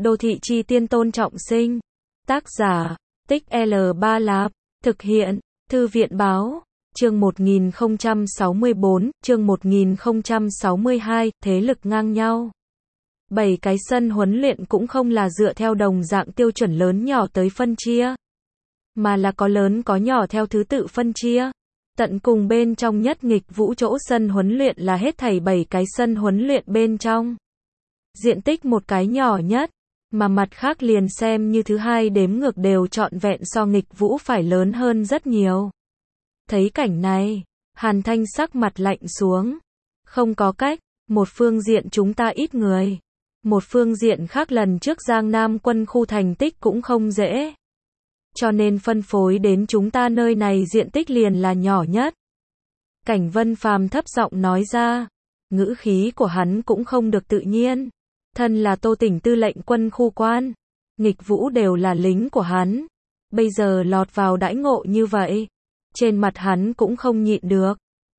Đô thị chi tiên Tôn Trọng Sinh. Tác giả, Tích L3 Lạp. Thực hiện, Thư viện báo. Chương 1064, chương 1062, thế lực ngang nhau. 7 cái sân huấn luyện cũng không là dựa theo đồng dạng tiêu chuẩn lớn nhỏ tới phân chia, mà là có lớn có nhỏ theo thứ tự phân chia. Tận cùng bên trong nhất nghịch vũ chỗ sân huấn luyện là hết thảy 7 cái sân huấn luyện bên trong. Diện tích một cái nhỏ nhất, mà mặt khác liền xem như thứ hai đếm ngược đều trọn vẹn so nghịch vũ phải lớn hơn rất nhiều. Thấy cảnh này, Hàn Thanh sắc mặt lạnh xuống. Không có cách, một phương diện chúng ta ít người, một phương diện khác lần trước Giang Nam quân khu thành tích cũng không dễ, cho nên phân phối đến chúng ta nơi này diện tích liền là nhỏ nhất. Cảnh Vân Phàm thấp giọng nói ra, ngữ khí của hắn cũng không được tự nhiên. Thân là Tô Tỉnh tư lệnh quân khu quan, nghịch vũ đều là lính của hắn, bây giờ lọt vào đãi ngộ như vậy, trên mặt hắn cũng không nhịn được.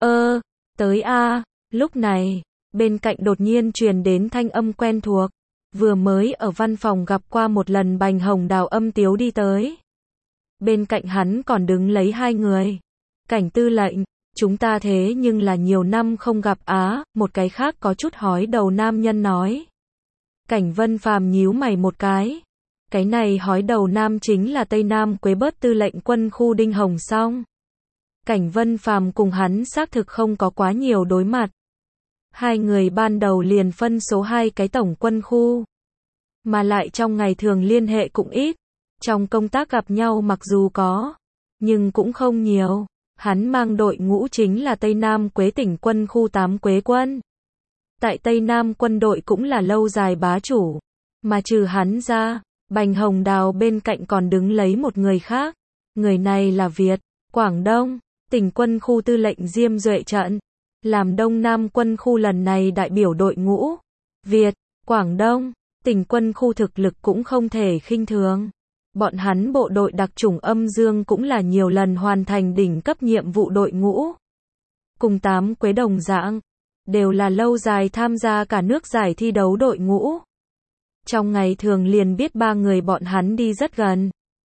Tới a. Lúc này, bên cạnh đột nhiên truyền đến thanh âm quen thuộc, vừa mới ở văn phòng gặp qua một lần Bành Hồng Đào âm tiếu đi tới. Bên cạnh hắn còn đứng lấy hai người. Cảnh tư lệnh, chúng ta thế nhưng là nhiều năm không gặp á, một cái khác có chút hói đầu nam nhân nói. Cảnh Vân Phàm nhíu mày một cái này hói đầu nam chính là Tây Nam Quế Bớt tư lệnh quân khu Đinh Hồng Song. Cảnh Vân Phàm cùng hắn xác thực không có quá nhiều đối mặt. Hai người ban đầu liền phân số 2 cái tổng quân khu, mà lại trong ngày thường liên hệ cũng ít. Trong công tác gặp nhau mặc dù có, nhưng cũng không nhiều. Hắn mang đội ngũ chính là Tây Nam Quế tỉnh quân khu 8 Quế quân. Tại Tây Nam quân đội cũng là lâu dài bá chủ, mà trừ hắn ra, Bành Hồng Đào bên cạnh còn đứng lấy một người khác. Người này là Việt, Quảng Đông, tỉnh quân khu tư lệnh Diêm Duệ Trận, làm Đông Nam quân khu lần này đại biểu đội ngũ. Việt, Quảng Đông, tỉnh quân khu thực lực cũng không thể khinh thường. Bọn hắn bộ đội đặc chủng âm dương cũng là nhiều lần hoàn thành đỉnh cấp nhiệm vụ đội ngũ. Cùng 8 Quế đồng dạng, đều là lâu dài tham gia cả nước giải thi đấu đội ngũ. Trong ngày thường liền biết ba người bọn hắn đi rất gần.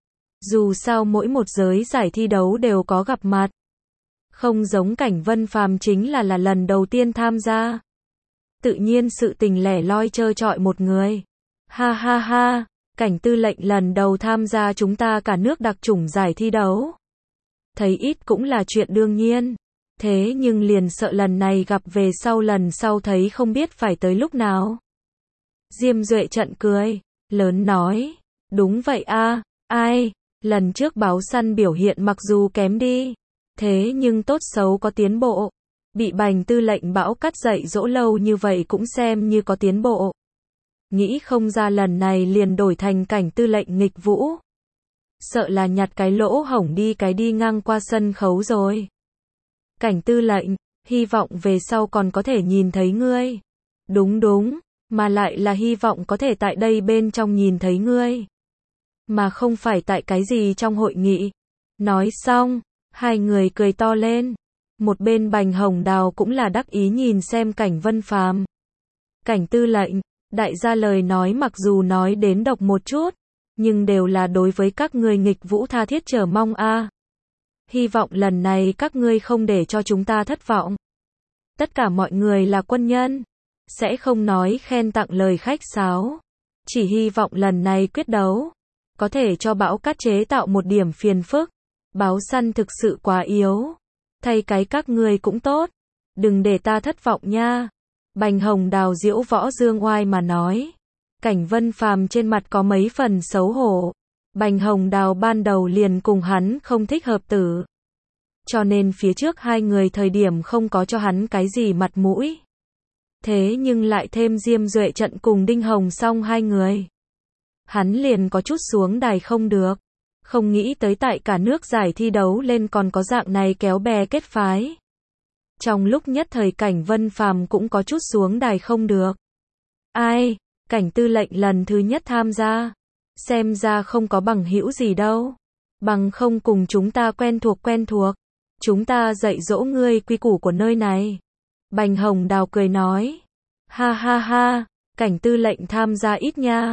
Dù sao mỗi một giới giải thi đấu đều có gặp mặt. Không giống Cảnh Vân Phàm chính là lần đầu tiên tham gia. Tự nhiên sự tình lẻ loi trơ trọi một người. Ha ha ha, Cảnh tư lệnh lần đầu tham gia chúng ta cả nước đặc chủng giải thi đấu. Thấy ít cũng là chuyện đương nhiên. Thế nhưng liền sợ lần này gặp về sau lần sau thấy không biết phải tới lúc nào. Diêm Duệ Trận cười, lớn nói, đúng vậy a, ai, lần trước báo săn biểu hiện mặc dù kém đi, thế nhưng tốt xấu có tiến bộ. Bị Bành tư lệnh bão cắt dạy dỗ lâu như vậy cũng xem như có tiến bộ. Nghĩ không ra lần này liền đổi thành Cảnh tư lệnh nghịch vũ. Sợ là nhặt cái lỗ hổng đi cái đi ngang qua sân khấu rồi. Cảnh tư lệnh, hy vọng về sau còn có thể nhìn thấy ngươi. Đúng, mà lại là hy vọng có thể tại đây bên trong nhìn thấy ngươi, mà không phải tại cái gì trong hội nghị. Nói xong, hai người cười to lên. Một bên Bành Hồng Đào cũng là đắc ý nhìn xem Cảnh Vân Phàm. Cảnh tư lệnh, đại gia lời nói mặc dù nói đến độc một chút, nhưng đều là đối với các ngươi nghịch vũ tha thiết chờ mong a. Hy vọng lần này các ngươi không để cho chúng ta thất vọng. Tất cả mọi người là quân nhân, sẽ không nói khen tặng lời khách sáo. Chỉ hy vọng lần này quyết đấu, có thể cho bão cát chế tạo một điểm phiền phức. Báo săn thực sự quá yếu. Thay cái các ngươi cũng tốt. Đừng để ta thất vọng nha. Bành Hồng Đào diễu võ dương oai mà nói. Cảnh Vân Phàm trên mặt có mấy phần xấu hổ. Bành Hồng Đào ban đầu liền cùng hắn không thích hợp tử, cho nên phía trước hai người thời điểm không có cho hắn cái gì mặt mũi. Thế nhưng lại thêm Diêm Duệ Trận cùng Đinh Hồng Song hai người, hắn liền có chút xuống đài không được. Không nghĩ tới tại cả nước giải thi đấu lên còn có dạng này kéo bè kết phái. Trong lúc nhất thời Cảnh Vân Phàm cũng có chút xuống đài không được. Ai, Cảnh tư lệnh lần thứ nhất tham gia, xem ra không có bằng hữu gì đâu. Bằng không cùng chúng ta quen thuộc. Chúng ta dạy dỗ ngươi quy củ của nơi này. Bành Hồng Đào cười nói. Ha ha ha, Cảnh tư lệnh tham gia ít nha.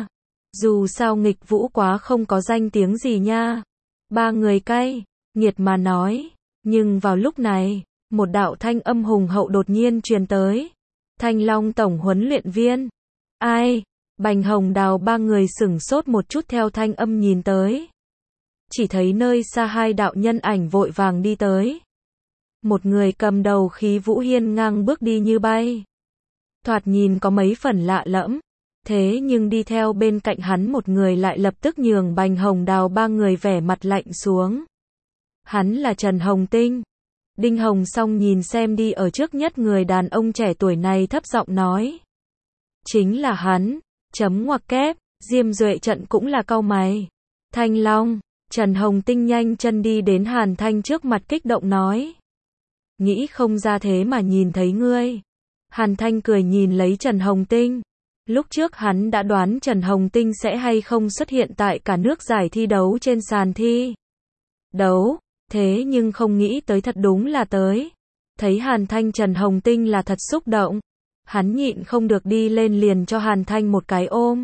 Dù sao nghịch vũ quá không có danh tiếng gì nha. Ba người cay nghiệt mà nói. Nhưng vào lúc này, một đạo thanh âm hùng hậu đột nhiên truyền tới. Thanh Long tổng huấn luyện viên. Ai? Bành Hồng Đào ba người sửng sốt một chút theo thanh âm nhìn tới. Chỉ thấy nơi xa hai đạo nhân ảnh vội vàng đi tới. Một người cầm đầu khí vũ hiên ngang bước đi như bay. Thoạt nhìn có mấy phần lạ lẫm. Thế nhưng đi theo bên cạnh hắn một người lại lập tức nhường Bành Hồng Đào ba người vẻ mặt lạnh xuống. Hắn là Trần Hồng Tinh. Đinh Hồng Song nhìn xem đi ở trước nhất người đàn ông trẻ tuổi này thấp giọng nói. Chính là hắn, chấm ngoặc kép, Diêm Duệ Trận cũng là cau mày. Thanh Long, Trần Hồng Tinh nhanh chân đi đến Hàn Thanh trước mặt kích động nói. Nghĩ không ra thế mà nhìn thấy ngươi. Hàn Thanh cười nhìn lấy Trần Hồng Tinh. Lúc trước hắn đã đoán Trần Hồng Tinh sẽ hay không xuất hiện tại cả nước giải thi đấu trên sàn thi đấu. Thế nhưng không nghĩ tới thật đúng là tới. Thấy Hàn Thanh Trần Hồng Tinh là thật xúc động. Hắn nhịn không được đi lên liền cho Hàn Thanh một cái ôm.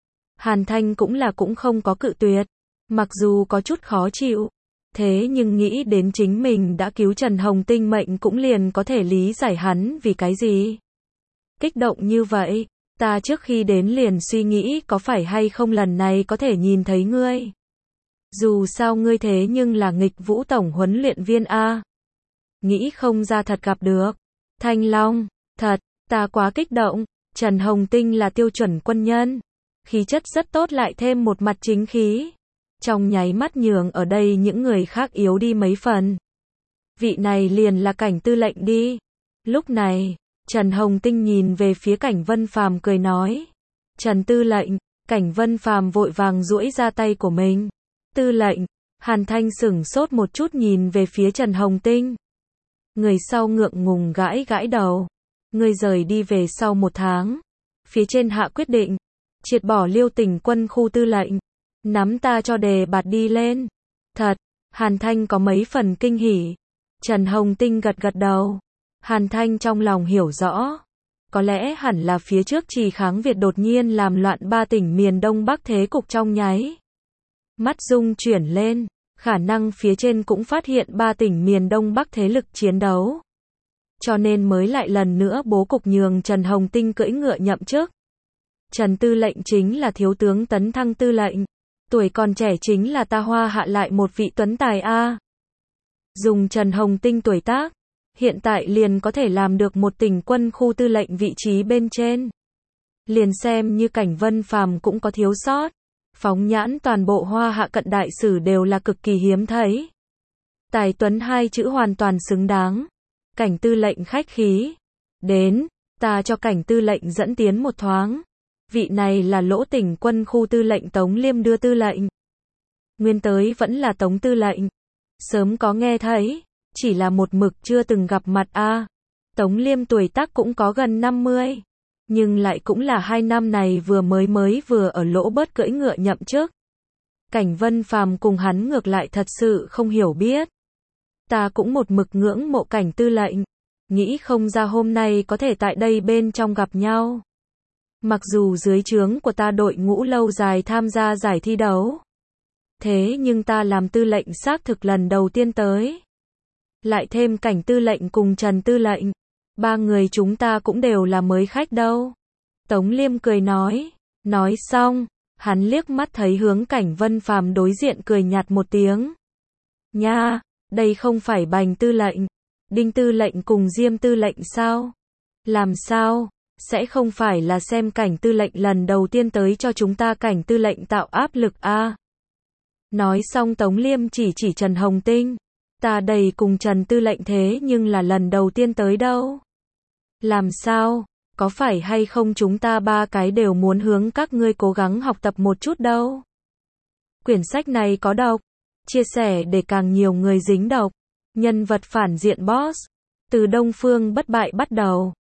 Hàn Thanh cũng không có cự tuyệt. Mặc dù có chút khó chịu. Thế nhưng nghĩ đến chính mình đã cứu Trần Hồng Tinh mệnh cũng liền có thể lý giải hắn vì cái gì. Kích động như vậy. Ta trước khi đến liền suy nghĩ có phải hay không lần này có thể nhìn thấy ngươi. Dù sao ngươi thế nhưng là nghịch vũ tổng huấn luyện viên A. Nghĩ không ra thật gặp được. Thanh Long, thật, ta quá kích động. Trần Hồng Tinh là tiêu chuẩn quân nhân. Khí chất rất tốt lại thêm một mặt chính khí. Trong nháy mắt nhường ở đây những người khác yếu đi mấy phần. Vị này liền là Cảnh tư lệnh đi. Lúc này, Trần Hồng Tinh nhìn về phía Cảnh Vân Phàm cười nói. Trần tư lệnh, Cảnh Vân Phàm vội vàng duỗi ra tay của mình. Tư lệnh, Hàn Thanh sửng sốt một chút nhìn về phía Trần Hồng Tinh. Người sau ngượng ngùng gãi gãi đầu. Người rời đi về sau 1 tháng. Phía trên hạ quyết định. Triệt bỏ Liêu Tỉnh quân khu tư lệnh. Nắm ta cho đề bạt đi lên. Thật, Hàn Thanh có mấy phần kinh hỉ. Trần Hồng Tinh gật gật đầu. Hàn Thanh trong lòng hiểu rõ. Có lẽ hẳn là phía trước Trì Kháng Việt đột nhiên làm loạn 3 tỉnh miền Đông Bắc thế cục trong nháy mắt dung chuyển lên. Khả năng phía trên cũng phát hiện 3 tỉnh miền Đông Bắc thế lực chiến đấu. Cho nên mới lại lần nữa bố cục nhường Trần Hồng Tinh cưỡi ngựa nhậm chức. Trần tư lệnh chính là thiếu tướng tấn thăng tư lệnh. Tuổi còn trẻ chính là ta hoa hạ lại một vị tuấn tài A. Dùng Trần Hồng Tinh tuổi tác, hiện tại liền có thể làm được một tỉnh quân khu tư lệnh vị trí bên trên. Liền xem như Cảnh Vân Phàm cũng có thiếu sót. Phóng nhãn toàn bộ hoa hạ cận đại sử đều là cực kỳ hiếm thấy. Tài tuấn 2 chữ hoàn toàn xứng đáng. Cảnh tư lệnh khách khí. Đến, ta cho Cảnh tư lệnh dẫn tiến một thoáng. Vị này là Lỗ Tỉnh quân khu tư lệnh Tống Liêm đưa tư lệnh. Nguyên tới vẫn là Tống tư lệnh. Sớm có nghe thấy, chỉ là một mực chưa từng gặp mặt a. Tống Liêm tuổi tác cũng có gần 50. Nhưng lại cũng là 2 năm này vừa ở Lỗ Bớt cưỡi ngựa nhậm chức. Cảnh Vân Phàm cùng hắn ngược lại thật sự không hiểu biết. Ta cũng một mực ngưỡng mộ Cảnh tư lệnh. Nghĩ không ra hôm nay có thể tại đây bên trong gặp nhau. Mặc dù dưới trướng của ta đội ngũ lâu dài tham gia giải thi đấu. Thế nhưng ta làm tư lệnh xác thực lần đầu tiên tới. Lại thêm Cảnh tư lệnh cùng Trần tư lệnh. 3 người chúng ta cũng đều là mới khách đâu. Tống Liêm cười nói. Nói xong, hắn liếc mắt thấy hướng Cảnh Vân Phàm đối diện cười nhạt một tiếng. Nha, đây không phải Bành tư lệnh, Đinh tư lệnh cùng Diêm tư lệnh sao? Làm sao? Sẽ không phải là xem Cảnh tư lệnh lần đầu tiên tới cho chúng ta Cảnh tư lệnh tạo áp lực a? Nói xong Tống Liêm chỉ Trần Hồng Tinh. Ta đầy cùng Trần tư lệnh thế nhưng là lần đầu tiên tới đâu. Làm sao? Có phải hay không chúng ta 3 cái đều muốn hướng các ngươi cố gắng học tập một chút đâu. Quyển sách này có độc. Chia sẻ để càng nhiều người dính độc. Nhân vật phản diện boss. Từ Đông Phương bất bại bắt đầu.